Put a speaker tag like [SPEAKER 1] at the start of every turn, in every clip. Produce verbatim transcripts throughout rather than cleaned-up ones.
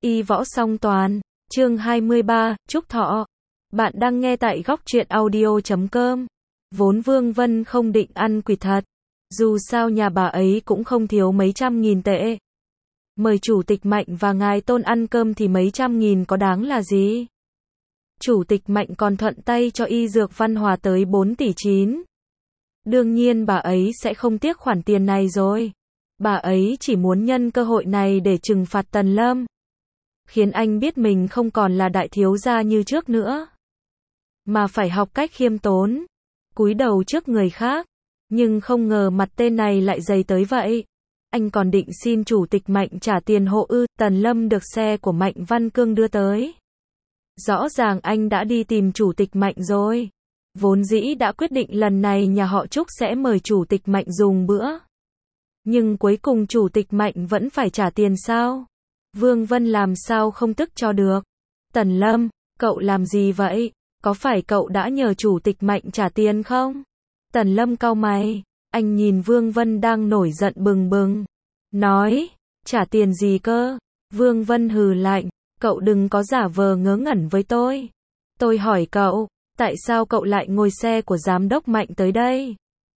[SPEAKER 1] Y võ song toàn, chương hai mươi ba, Trúc Thọ. Bạn đang nghe tại góc truyện audio chấm com. Vốn Vương Vân không định ăn quỵt thật. Dù sao nhà bà ấy cũng không thiếu mấy trăm nghìn tệ. Mời Chủ tịch Mạnh và Ngài Tôn ăn cơm thì mấy trăm nghìn có đáng là gì. Chủ tịch Mạnh còn thuận tay cho Y Dược Văn Hòa tới bốn tỷ chín. Đương nhiên bà ấy sẽ không tiếc khoản tiền này rồi. Bà ấy chỉ muốn nhân cơ hội này để trừng phạt Tần Lâm. Khiến anh biết mình không còn là đại thiếu gia như trước nữa. Mà phải học cách khiêm tốn. Cúi đầu trước người khác. Nhưng không ngờ mặt tên này lại dày tới vậy. Anh còn định xin Chủ tịch Mạnh trả tiền hộ ư. Tần Lâm được xe của Mạnh Văn Cương đưa tới. Rõ ràng anh đã đi tìm Chủ tịch Mạnh rồi. Vốn dĩ đã quyết định lần này nhà họ Trúc sẽ mời Chủ tịch Mạnh dùng bữa. Nhưng cuối cùng Chủ tịch Mạnh vẫn phải trả tiền sao? Vương Vân làm sao không tức cho được? Tần Lâm, cậu làm gì vậy? Có phải cậu đã nhờ Chủ tịch Mạnh trả tiền không? Tần Lâm cau mày, anh nhìn Vương Vân đang nổi giận bừng bừng. Nói, trả tiền gì cơ? Vương Vân hừ lạnh, cậu đừng có giả vờ ngớ ngẩn với tôi. Tôi hỏi cậu, tại sao cậu lại ngồi xe của giám đốc Mạnh tới đây?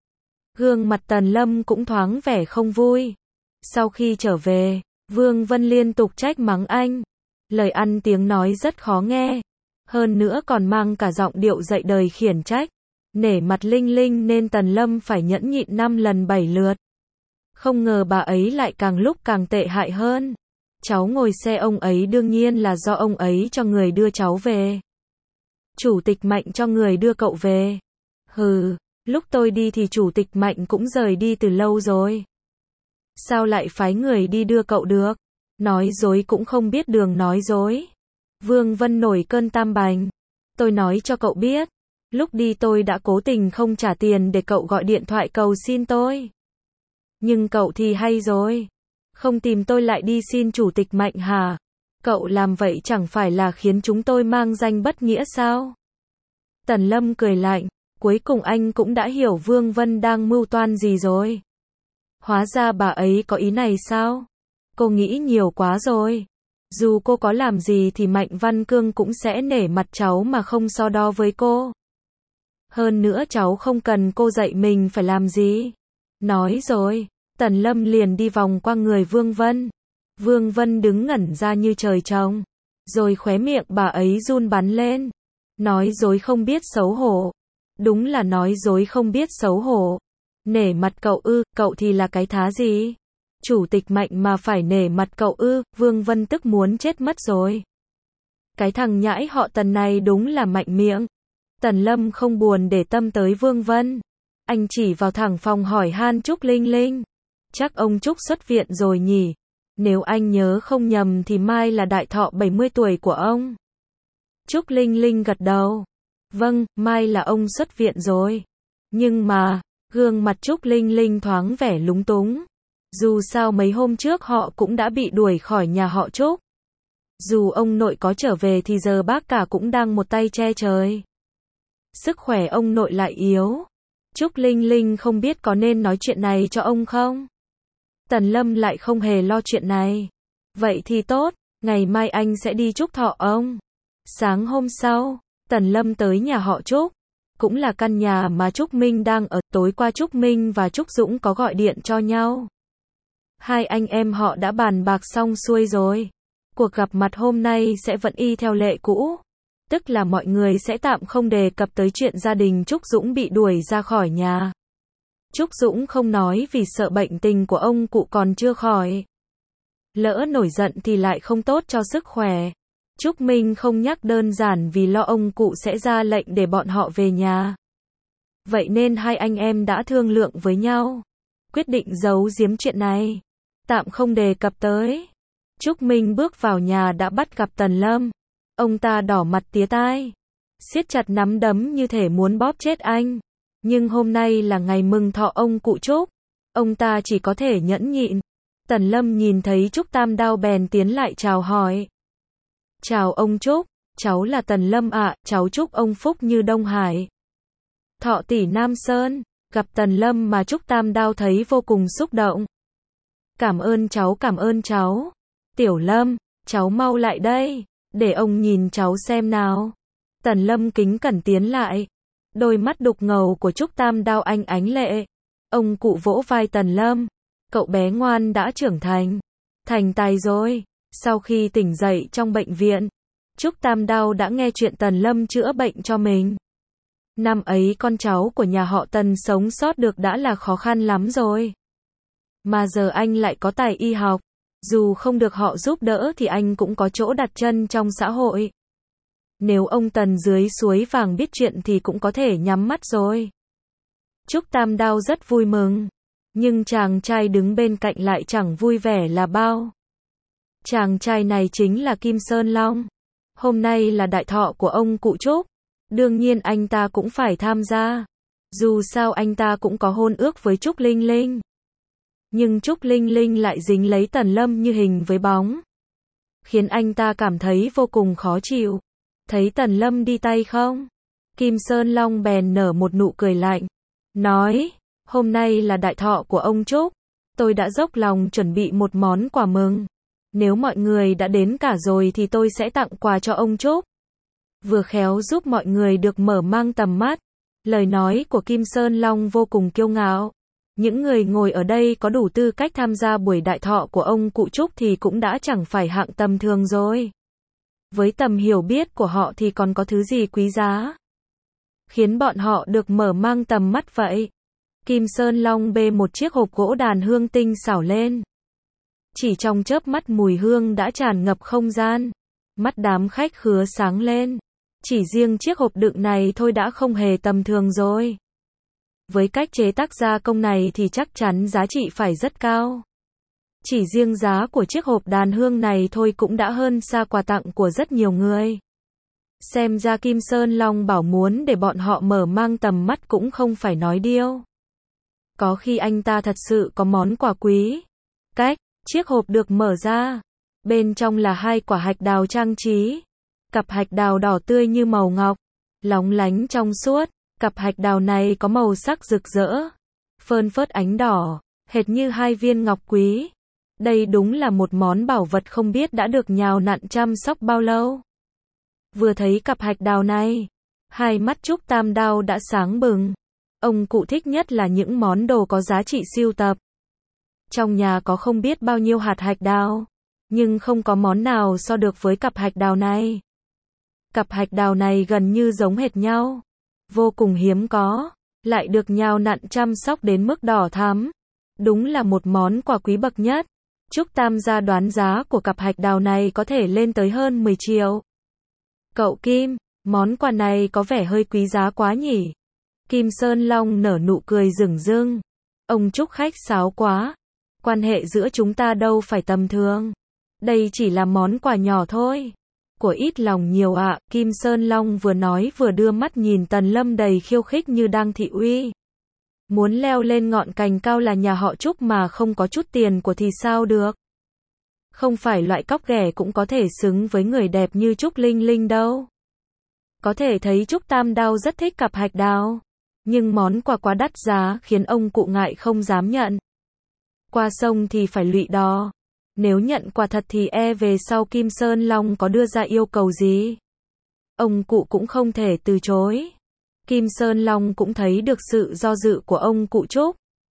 [SPEAKER 1] Gương mặt Tần Lâm cũng thoáng vẻ không vui. Sau khi trở về, Vương Vân liên tục trách mắng anh. Lời ăn tiếng nói rất khó nghe. Hơn nữa còn mang cả giọng điệu dạy đời khiển trách. Nể mặt Linh Linh nên Tần Lâm phải nhẫn nhịn năm lần bảy lượt. Không ngờ bà ấy lại càng lúc càng tệ hại hơn. Cháu ngồi xe ông ấy đương nhiên là do ông ấy cho người đưa cháu về. Chủ tịch Mạnh cho người đưa cậu về. Hừ. Lúc tôi đi thì Chủ tịch Mạnh cũng rời đi từ lâu rồi. Sao lại phái người đi đưa cậu được? Nói dối cũng không biết đường nói dối. Vương Vân nổi cơn tam bành. Tôi nói cho cậu biết. Lúc đi tôi đã cố tình không trả tiền để cậu gọi điện thoại cầu xin tôi. Nhưng cậu thì hay rồi. Không tìm tôi lại đi xin Chủ tịch Mạnh hả? Cậu làm vậy chẳng phải là khiến chúng tôi mang danh bất nghĩa sao? Tần Lâm cười lạnh. Cuối cùng anh cũng đã hiểu Vương Vân đang mưu toan gì rồi. Hóa ra bà ấy có ý này sao? Cô nghĩ nhiều quá rồi. Dù cô có làm gì thì Mạnh Văn Cương cũng sẽ nể mặt cháu mà không so đo với cô. Hơn nữa cháu không cần cô dạy mình phải làm gì. Nói rồi, Tần Lâm liền đi vòng qua người Vương Vân. Vương Vân đứng ngẩn ra như trời trồng. Rồi khóe miệng bà ấy run bắn lên. Nói dối không biết xấu hổ. Đúng là nói dối không biết xấu hổ. Nể mặt cậu ư, cậu thì là cái thá gì? Chủ tịch Mạnh mà phải nể mặt cậu ư, Vương Vân tức muốn chết mất rồi. Cái thằng nhãi họ Tần này đúng là mạnh miệng. Tần Lâm không buồn để tâm tới Vương Vân. Anh chỉ vào thẳng phòng hỏi han Trúc Linh Linh. Chắc ông Trúc xuất viện rồi nhỉ? Nếu anh nhớ không nhầm thì mai là đại thọ bảy mươi tuổi của ông. Trúc Linh Linh gật đầu. Vâng, mai là ông xuất viện rồi. Nhưng mà, gương mặt Trúc Linh Linh thoáng vẻ lúng túng. Dù sao mấy hôm trước họ cũng đã bị đuổi khỏi nhà họ Trúc. Dù ông nội có trở về thì giờ bác cả cũng đang một tay che trời. Sức khỏe ông nội lại yếu. Trúc Linh Linh không biết có nên nói chuyện này cho ông không? Tần Lâm lại không hề lo chuyện này. Vậy thì tốt, ngày mai anh sẽ đi chúc thọ ông. Sáng hôm sau, Tần Lâm tới nhà họ Trúc, cũng là căn nhà mà Trúc Minh đang ở. Tối qua Trúc Minh và Trúc Dũng có gọi điện cho nhau. Hai anh em họ đã bàn bạc xong xuôi rồi. Cuộc gặp mặt hôm nay sẽ vẫn y theo lệ cũ. Tức là mọi người sẽ tạm không đề cập tới chuyện gia đình Trúc Dũng bị đuổi ra khỏi nhà. Trúc Dũng không nói vì sợ bệnh tình của ông cụ còn chưa khỏi. Lỡ nổi giận thì lại không tốt cho sức khỏe. Trúc Minh không nhắc đơn giản vì lo ông cụ sẽ ra lệnh để bọn họ về nhà. Vậy nên hai anh em đã thương lượng với nhau. Quyết định giấu giếm chuyện này. Tạm không đề cập tới. Trúc Minh bước vào nhà đã bắt gặp Tần Lâm. Ông ta đỏ mặt tía tai. Siết chặt nắm đấm như thể muốn bóp chết anh. Nhưng hôm nay là ngày mừng thọ ông cụ Trúc. Ông ta chỉ có thể nhẫn nhịn. Tần Lâm nhìn thấy Trúc Tam Đao bèn tiến lại chào hỏi. Chào ông Trúc, cháu là Tần Lâm ạ, cháu chúc ông phúc như Đông Hải. Thọ tỷ Nam Sơn, gặp Tần Lâm mà Trúc Tam Đao thấy vô cùng xúc động. Cảm ơn cháu, cảm ơn cháu. Tiểu Lâm, cháu mau lại đây, để ông nhìn cháu xem nào. Tần Lâm kính cẩn tiến lại. Đôi mắt đục ngầu của Trúc Tam Đao anh ánh lệ. Ông cụ vỗ vai Tần Lâm. Cậu bé ngoan đã trưởng thành. Thành tài rồi. Sau khi tỉnh dậy trong bệnh viện, Trúc Tam Đao đã nghe chuyện Tần Lâm chữa bệnh cho mình. Năm ấy con cháu của nhà họ Tần sống sót được đã là khó khăn lắm rồi. Mà giờ anh lại có tài y học. Dù không được họ giúp đỡ thì anh cũng có chỗ đặt chân trong xã hội. Nếu ông Tần dưới suối vàng biết chuyện thì cũng có thể nhắm mắt rồi. Trúc Tam Đao rất vui mừng. Nhưng chàng trai đứng bên cạnh lại chẳng vui vẻ là bao. Chàng trai này chính là Kim Sơn Long. Hôm nay là đại thọ của ông cụ Trúc. Đương nhiên anh ta cũng phải tham gia. Dù sao anh ta cũng có hôn ước với Trúc Linh Linh. Nhưng Trúc Linh Linh lại dính lấy Tần Lâm như hình với bóng. Khiến anh ta cảm thấy vô cùng khó chịu. Thấy Tần Lâm đi tay không? Kim Sơn Long bèn nở một nụ cười lạnh. Nói, hôm nay là đại thọ của ông Trúc. Tôi đã dốc lòng chuẩn bị một món quà mừng. Nếu mọi người đã đến cả rồi thì tôi sẽ tặng quà cho ông Trúc. Vừa khéo giúp mọi người được mở mang tầm mắt. Lời nói của Kim Sơn Long vô cùng kiêu ngạo. Những người ngồi ở đây có đủ tư cách tham gia buổi đại thọ của ông cụ Trúc thì cũng đã chẳng phải hạng tầm thường rồi. Với tầm hiểu biết của họ thì còn có thứ gì quý giá, khiến bọn họ được mở mang tầm mắt vậy. Kim Sơn Long bê một chiếc hộp gỗ đàn hương tinh xảo lên. Chỉ trong chớp mắt mùi hương đã tràn ngập không gian. Mắt đám khách khứa sáng lên. Chỉ riêng chiếc hộp đựng này thôi đã không hề tầm thường rồi. Với cách chế tác gia công này thì chắc chắn giá trị phải rất cao. Chỉ riêng giá của chiếc hộp đàn hương này thôi cũng đã hơn xa quà tặng của rất nhiều người. Xem ra Kim Sơn Long bảo muốn để bọn họ mở mang tầm mắt cũng không phải nói điêu. Có khi anh ta thật sự có món quà quý. Cách, chiếc hộp được mở ra. Bên trong là hai quả hạch đào trang trí. Cặp hạch đào đỏ tươi như màu ngọc, lóng lánh trong suốt. Cặp hạch đào này có màu sắc rực rỡ, phơn phớt ánh đỏ, hệt như hai viên ngọc quý. Đây đúng là một món bảo vật không biết đã được nhào nặn chăm sóc bao lâu. Vừa thấy cặp hạch đào này, hai mắt Trúc Tam Đao đã sáng bừng. Ông cụ thích nhất là những món đồ có giá trị sưu tập. Trong nhà có không biết bao nhiêu hạt hạch đào, nhưng không có món nào so được với cặp hạch đào này. Cặp hạch đào này gần như giống hệt nhau, vô cùng hiếm có, lại được nhào nặn chăm sóc đến mức đỏ thắm. Đúng là một món quà quý bậc nhất. Trúc Tam gia đoán giá của cặp hạch đào này có thể lên tới hơn mười triệu. Cậu Kim, món quà này có vẻ hơi quý giá quá nhỉ? Kim Sơn Long nở nụ cười rừng rưng. Ông Trúc khách sáo quá. Quan hệ giữa chúng ta đâu phải tầm thường. Đây chỉ là món quà nhỏ thôi. Của ít lòng nhiều ạ. À. Kim Sơn Long vừa nói vừa đưa mắt nhìn Tần Lâm đầy khiêu khích như đang thị uy. Muốn leo lên ngọn cành cao là nhà họ Trúc mà không có chút tiền của thì sao được. Không phải loại cóc ghẻ cũng có thể xứng với người đẹp như Trúc Linh Linh đâu. Có thể thấy Trúc Tam Đao rất thích cặp hạch đào. Nhưng món quà quá đắt giá khiến ông cụ ngại không dám nhận. Qua sông thì phải lụy đò. Nếu nhận quà thật thì e về sau Kim Sơn Long có đưa ra yêu cầu gì, ông cụ cũng không thể từ chối. Kim Sơn Long cũng thấy được sự do dự của ông cụ Trúc.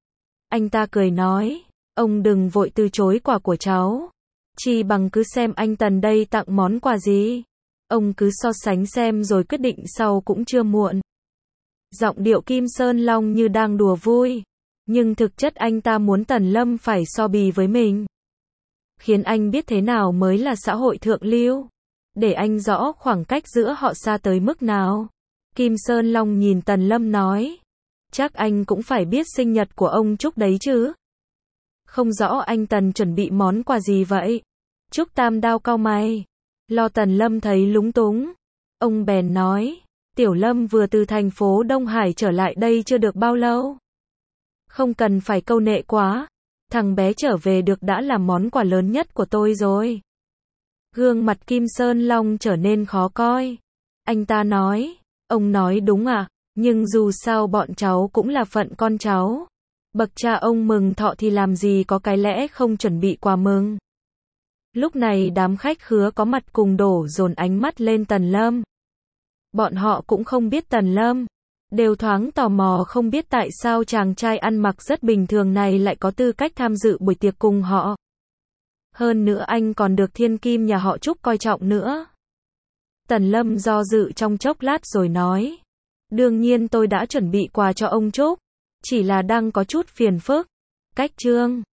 [SPEAKER 1] Anh ta cười nói, ông đừng vội từ chối quà của cháu. Chỉ bằng cứ xem anh Tần đây tặng món quà gì. Ông cứ so sánh xem rồi quyết định sau cũng chưa muộn. Giọng điệu Kim Sơn Long như đang đùa vui. Nhưng thực chất anh ta muốn Tần Lâm phải so bì với mình. Khiến anh biết thế nào mới là xã hội thượng lưu. Để anh rõ khoảng cách giữa họ xa tới mức nào. Kim Sơn Long nhìn Tần Lâm nói. Chắc anh cũng phải biết sinh nhật của ông Trúc đấy chứ. Không rõ anh Tần chuẩn bị món quà gì vậy. Trúc Tam Đao cau mày. Lo Tần Lâm thấy lúng túng. Ông bèn nói. Tiểu Lâm vừa từ thành phố Đông Hải trở lại đây chưa được bao lâu. Không cần phải câu nệ quá. Thằng bé trở về được đã là món quà lớn nhất của tôi rồi. Gương mặt Kim Sơn Long trở nên khó coi. Anh ta nói. Ông nói đúng à, nhưng dù sao bọn cháu cũng là phận con cháu. Bậc cha ông mừng thọ thì làm gì có cái lẽ không chuẩn bị quà mừng. Lúc này đám khách khứa có mặt cùng đổ dồn ánh mắt lên Tần Lâm. Bọn họ cũng không biết Tần Lâm, đều thoáng tò mò không biết tại sao chàng trai ăn mặc rất bình thường này lại có tư cách tham dự buổi tiệc cùng họ. Hơn nữa anh còn được thiên kim nhà họ Trúc coi trọng nữa. Tần Lâm do dự trong chốc lát rồi nói. Đương nhiên tôi đã chuẩn bị quà cho ông Trúc. Chỉ là đang có chút phiền phức. Cách Trương